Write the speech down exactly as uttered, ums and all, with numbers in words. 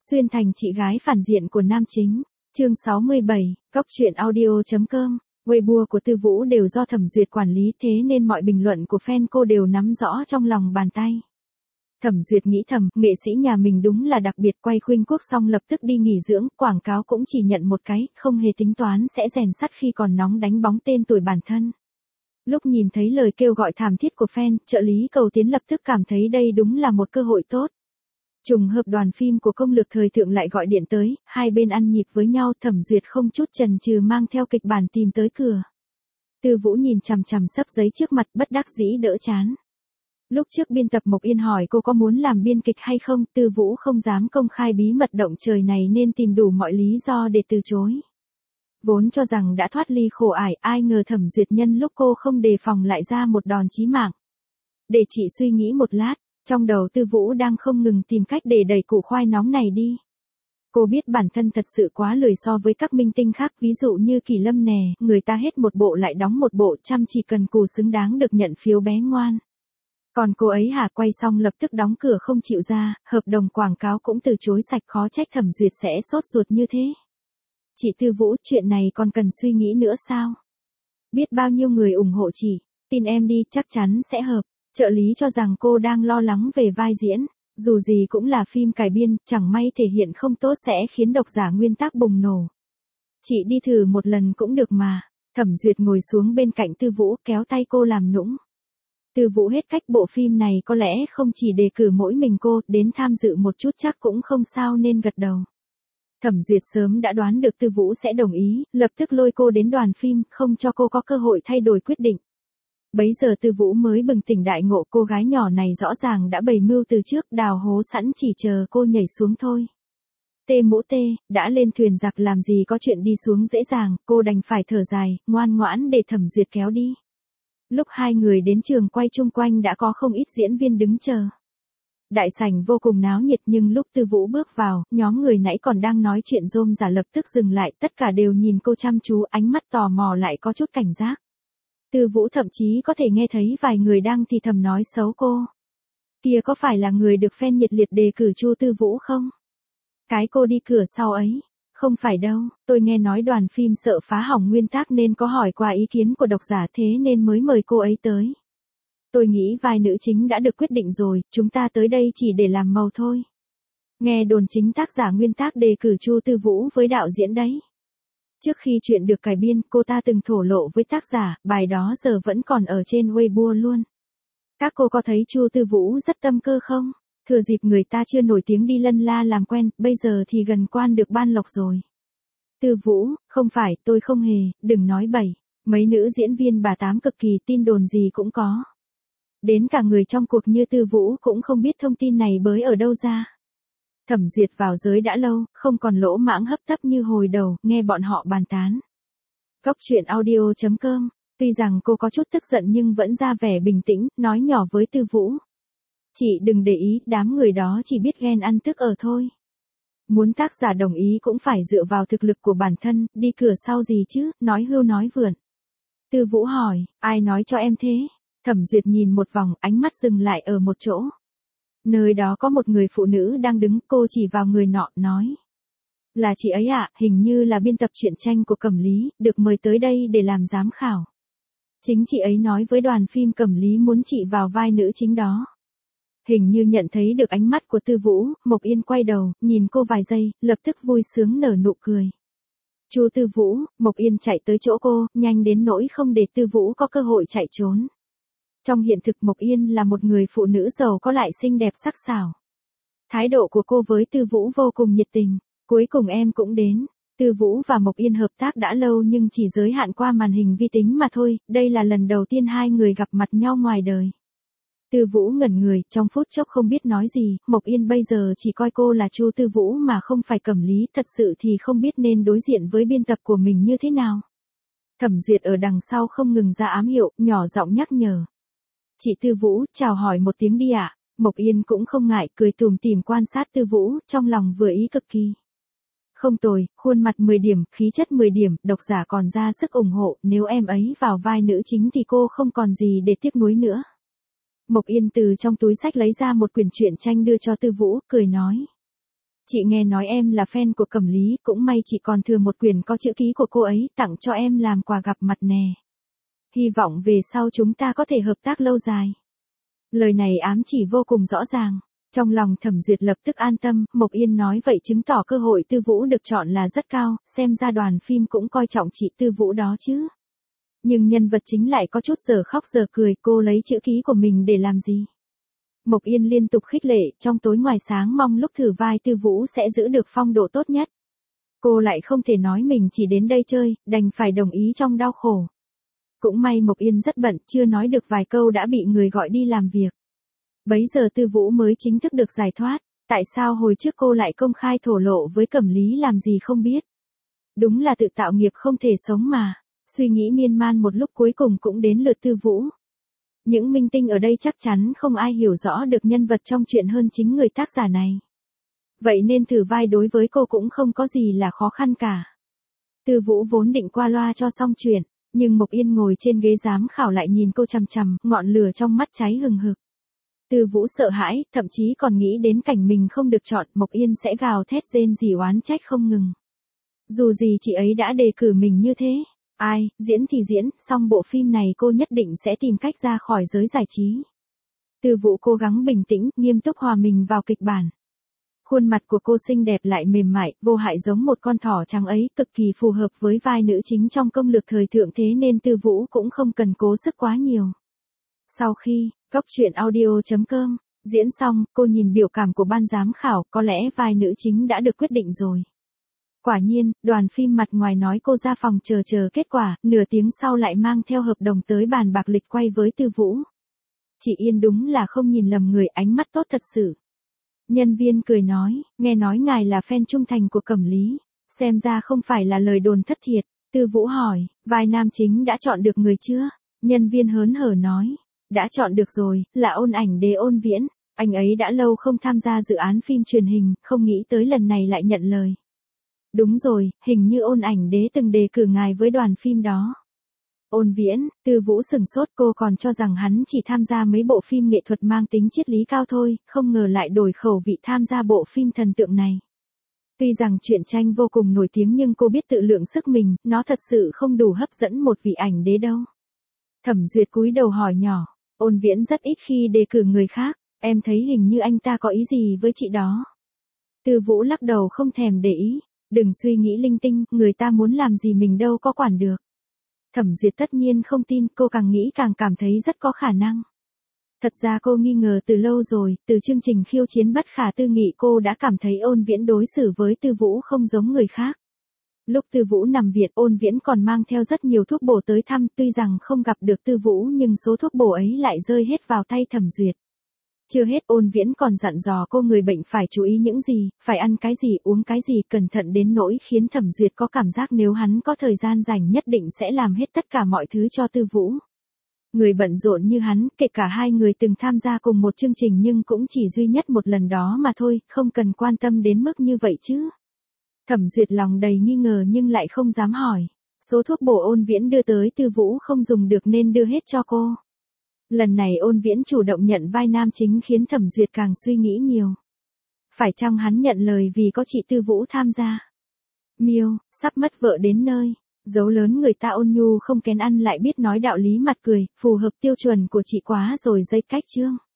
Xuyên thành chị gái phản diện của nam chính. Chương sáu mươi bảy, Cóc truyện audio.com. Weibo của Tư Vũ đều do Thẩm Duyệt quản lý, thế nên mọi bình luận của fan cô đều nắm rõ trong lòng bàn tay. Thẩm Duyệt nghĩ thầm, nghệ sĩ nhà mình đúng là đặc biệt, quay Khuynh Quốc xong lập tức đi nghỉ dưỡng, quảng cáo cũng chỉ nhận một cái, không hề tính toán sẽ rèn sắt khi còn nóng đánh bóng tên tuổi bản thân. Lúc nhìn thấy lời kêu gọi thảm thiết của fan, trợ lý Cầu Tiến lập tức cảm thấy đây đúng là một cơ hội tốt. Trùng hợp đoàn phim của công lược thời thượng lại gọi điện tới, hai bên ăn nhịp với nhau, Thẩm Duyệt không chút chần chừ mang theo kịch bản tìm tới cửa. Tư Vũ nhìn chằm chằm xấp giấy trước mặt, bất đắc dĩ đỡ chán. Lúc trước biên tập Mộc Yên hỏi cô có muốn làm biên kịch hay không, Tư Vũ không dám công khai bí mật động trời này nên tìm đủ mọi lý do để từ chối. Vốn cho rằng đã thoát ly khổ ải, ai ngờ Thẩm Duyệt nhân lúc cô không đề phòng lại ra một đòn chí mạng. Để chị suy nghĩ một lát. Trong đầu Tư Vũ đang không ngừng tìm cách để đẩy củ khoai nóng này đi. Cô biết bản thân thật sự quá lười so với các minh tinh khác, ví dụ như Kỳ Lâm nè, người ta hết một bộ lại đóng một bộ, chăm chỉ cần cù xứng đáng được nhận phiếu bé ngoan. Còn cô ấy hả, quay xong lập tức đóng cửa không chịu ra, hợp đồng quảng cáo cũng từ chối sạch, khó trách Thẩm Duyệt sẽ sốt ruột như thế. Chị Tư Vũ, chuyện này còn cần suy nghĩ nữa sao? Biết bao nhiêu người ủng hộ chị, tin em đi, chắc chắn sẽ hợp. Trợ lý cho rằng cô đang lo lắng về vai diễn, dù gì cũng là phim cải biên, chẳng may thể hiện không tốt sẽ khiến độc giả nguyên tác bùng nổ. Chị đi thử một lần cũng được mà. Thẩm Duyệt ngồi xuống bên cạnh Tư Vũ, kéo tay cô làm nũng. Tư Vũ hết cách, bộ phim này có lẽ không chỉ đề cử mỗi mình cô, đến tham dự một chút chắc cũng không sao nên gật đầu. Thẩm Duyệt sớm đã đoán được Tư Vũ sẽ đồng ý, lập tức lôi cô đến đoàn phim, không cho cô có cơ hội thay đổi quyết định. Bấy giờ Tư Vũ mới bừng tỉnh đại ngộ, cô gái nhỏ này rõ ràng đã bày mưu từ trước, đào hố sẵn chỉ chờ cô nhảy xuống thôi. Tê mũ tê, đã lên thuyền giặc làm gì có chuyện đi xuống dễ dàng, cô đành phải thở dài, ngoan ngoãn để Thẩm Duyệt kéo đi. Lúc hai người đến trường quay, chung quanh đã có không ít diễn viên đứng chờ. Đại sảnh vô cùng náo nhiệt, nhưng lúc Tư Vũ bước vào, nhóm người nãy còn đang nói chuyện rôm rả lập tức dừng lại, tất cả đều nhìn cô chăm chú, ánh mắt tò mò lại có chút cảnh giác. Tư Vũ thậm chí có thể nghe thấy vài người đang thì thầm nói xấu cô. Kia có phải là người được fan nhiệt liệt đề cử Chu Tư Vũ không? Cái cô đi cửa sau ấy. Không phải đâu, tôi nghe nói đoàn phim sợ phá hỏng nguyên tác nên có hỏi qua ý kiến của độc giả, thế nên mới mời cô ấy tới. Tôi nghĩ vai nữ chính đã được quyết định rồi, chúng ta tới đây chỉ để làm màu thôi. Nghe đồn chính tác giả nguyên tác đề cử Chu Tư Vũ với đạo diễn đấy. Trước khi chuyện được cải biên, cô ta từng thổ lộ với tác giả, bài đó giờ vẫn còn ở trên Weibo luôn. Các cô có thấy Chu Tư Vũ rất tâm cơ không? Thừa dịp người ta chưa nổi tiếng đi lân la làm quen, bây giờ thì gần quan được ban lộc rồi. Tư Vũ, không phải, tôi không hề, đừng nói bậy. Mấy nữ diễn viên bà tám cực kỳ, tin đồn gì cũng có. Đến cả người trong cuộc như Tư Vũ cũng không biết thông tin này bới ở đâu ra. Thẩm Duyệt vào giới đã lâu, không còn lỗ mãng hấp tấp như hồi đầu, nghe bọn họ bàn tán. Cóc truyện audio.com. Tuy rằng cô có chút tức giận nhưng vẫn ra vẻ bình tĩnh, nói nhỏ với Tư Vũ. Chị đừng để ý, đám người đó chỉ biết ghen ăn tức ở thôi. Muốn tác giả đồng ý cũng phải dựa vào thực lực của bản thân, đi cửa sau gì chứ, nói hưu nói vượn. Tư Vũ hỏi, ai nói cho em thế? Thẩm Duyệt nhìn một vòng, ánh mắt dừng lại ở một chỗ. Nơi đó có một người phụ nữ đang đứng, cô chỉ vào người nọ, nói. Là chị ấy ạ, à, hình như là biên tập truyện tranh của Cẩm Lý, được mời tới đây để làm giám khảo. Chính chị ấy nói với đoàn phim Cẩm Lý muốn chị vào vai nữ chính đó. Hình như nhận thấy được ánh mắt của Tư Vũ, Mộc Yên quay đầu, nhìn cô vài giây, lập tức vui sướng nở nụ cười. Chu Tư Vũ, Mộc Yên chạy tới chỗ cô, nhanh đến nỗi không để Tư Vũ có cơ hội chạy trốn. Trong hiện thực Mộc Yên là một người phụ nữ giàu có lại xinh đẹp sắc sảo. Thái độ của cô với Tư Vũ vô cùng nhiệt tình, cuối cùng em cũng đến. Tư Vũ và Mộc Yên hợp tác đã lâu nhưng chỉ giới hạn qua màn hình vi tính mà thôi, đây là lần đầu tiên hai người gặp mặt nhau ngoài đời. Tư Vũ ngẩn người, trong phút chốc không biết nói gì, Mộc Yên bây giờ chỉ coi cô là Chu Tư Vũ mà không phải Cẩm Lý, thật sự thì không biết nên đối diện với biên tập của mình như thế nào. Thẩm Duyệt ở đằng sau không ngừng ra ám hiệu, nhỏ giọng nhắc nhở. Chị Tư Vũ, chào hỏi một tiếng đi ạ. À? Mộc Yên cũng không ngại, cười tùm tìm quan sát Tư Vũ, trong lòng vừa ý cực kỳ. Không tồi, khuôn mặt mười điểm, khí chất mười điểm, độc giả còn ra sức ủng hộ, nếu em ấy vào vai nữ chính thì cô không còn gì để tiếc nuối nữa. Mộc Yên từ trong túi sách lấy ra một quyển truyện tranh đưa cho Tư Vũ, cười nói. Chị nghe nói em là fan của Cẩm Lý, cũng may chị còn thừa một quyển có chữ ký của cô ấy, tặng cho em làm quà gặp mặt nè. Hy vọng về sau chúng ta có thể hợp tác lâu dài. Lời này ám chỉ vô cùng rõ ràng. Trong lòng Thẩm Duyệt lập tức an tâm, Mộc Yên nói vậy chứng tỏ cơ hội Tư Vũ được chọn là rất cao, xem ra đoàn phim cũng coi trọng chị Tư Vũ đó chứ. Nhưng nhân vật chính lại có chút giờ khóc giờ cười, cô lấy chữ ký của mình để làm gì? Mộc Yên liên tục khích lệ, trong tối ngoài sáng mong lúc thử vai Tư Vũ sẽ giữ được phong độ tốt nhất. Cô lại không thể nói mình chỉ đến đây chơi, đành phải đồng ý trong đau khổ. Cũng may Mộc Yên rất bận, chưa nói được vài câu đã bị người gọi đi làm việc. Bấy giờ Tư Vũ mới chính thức được giải thoát, tại sao hồi trước cô lại công khai thổ lộ với Cẩm Lý làm gì không biết. Đúng là tự tạo nghiệp không thể sống mà. Suy nghĩ miên man một lúc cuối cùng cũng đến lượt Tư Vũ. Những minh tinh ở đây chắc chắn không ai hiểu rõ được nhân vật trong chuyện hơn chính người tác giả này. Vậy nên thử vai đối với cô cũng không có gì là khó khăn cả. Tư Vũ vốn định qua loa cho xong chuyện, nhưng Mộc Yên ngồi trên ghế giám khảo lại nhìn cô chằm chằm, ngọn lửa trong mắt cháy hừng hực. Tư Vũ sợ hãi, thậm chí còn nghĩ đến cảnh mình không được chọn, Mộc Yên sẽ gào thét rên rỉ oán trách không ngừng. Dù gì chị ấy đã đề cử mình như thế. Ai, diễn thì diễn, xong bộ phim này cô nhất định sẽ tìm cách ra khỏi giới giải trí. Tư Vũ cố gắng bình tĩnh, nghiêm túc hòa mình vào kịch bản. Khuôn mặt của cô xinh đẹp lại mềm mại, vô hại giống một con thỏ trắng ấy, cực kỳ phù hợp với vai nữ chính trong công lược thời thượng, thế nên Tư Vũ cũng không cần cố sức quá nhiều. Sau khi, Góc Truyện Audio chấm com, diễn xong, cô nhìn biểu cảm của ban giám khảo, có lẽ vai nữ chính đã được quyết định rồi. Quả nhiên, đoàn phim mặt ngoài nói cô ra phòng chờ chờ kết quả, nửa tiếng sau lại mang theo hợp đồng tới bàn bạc lịch quay với Tư Vũ. Chị Yên đúng là không nhìn lầm người, ánh mắt tốt thật sự. Nhân viên cười nói, nghe nói ngài là fan trung thành của Cẩm Lý, xem ra không phải là lời đồn thất thiệt. Tư Vũ hỏi, vai nam chính đã chọn được người chưa? Nhân viên hớn hở nói, đã chọn được rồi, là Ôn Ảnh Đế Ôn Viễn. Anh ấy đã lâu không tham gia dự án phim truyền hình, không nghĩ tới lần này lại nhận lời. Đúng rồi, hình như Ôn Ảnh Đế từng đề cử ngài với đoàn phim đó. Ôn Viễn, Tư Vũ sửng sốt, cô còn cho rằng hắn chỉ tham gia mấy bộ phim nghệ thuật mang tính triết lý cao thôi, không ngờ lại đổi khẩu vị tham gia bộ phim thần tượng này. Tuy rằng truyện tranh vô cùng nổi tiếng nhưng cô biết tự lượng sức mình, nó thật sự không đủ hấp dẫn một vị ảnh đế đâu. Thẩm Duyệt cúi đầu hỏi nhỏ, Ôn Viễn rất ít khi đề cử người khác, em thấy hình như anh ta có ý gì với chị đó. Tư Vũ lắc đầu không thèm để ý. Đừng suy nghĩ linh tinh, người ta muốn làm gì mình đâu có quản được. Thẩm Duyệt tất nhiên không tin, cô càng nghĩ càng cảm thấy rất có khả năng. Thật ra cô nghi ngờ từ lâu rồi, từ chương trình khiêu chiến bất khả tư nghị cô đã cảm thấy Ôn Viễn đối xử với Tư Vũ không giống người khác. Lúc Tư Vũ nằm viện, Ôn Viễn còn mang theo rất nhiều thuốc bổ tới thăm, tuy rằng không gặp được Tư Vũ nhưng số thuốc bổ ấy lại rơi hết vào tay Thẩm Duyệt. Chưa hết, Ôn Viễn còn dặn dò cô người bệnh phải chú ý những gì, phải ăn cái gì, uống cái gì, cẩn thận đến nỗi khiến Thẩm Duyệt có cảm giác nếu hắn có thời gian rảnh nhất định sẽ làm hết tất cả mọi thứ cho Tư Vũ. Người bận rộn như hắn, kể cả hai người từng tham gia cùng một chương trình nhưng cũng chỉ duy nhất một lần đó mà thôi, không cần quan tâm đến mức như vậy chứ. Thẩm Duyệt lòng đầy nghi ngờ nhưng lại không dám hỏi. Số thuốc bổ Ôn Viễn đưa tới Tư Vũ không dùng được nên đưa hết cho cô. Lần này Ôn Viễn chủ động nhận vai nam chính khiến Thẩm Duyệt càng suy nghĩ nhiều. Phải chăng hắn nhận lời vì có chị Tư Vũ tham gia? Miêu, sắp mất vợ đến nơi. Dấu lớn người ta ôn nhu không kén ăn lại biết nói đạo lý mặt cười, phù hợp tiêu chuẩn của chị quá rồi dây cách chương.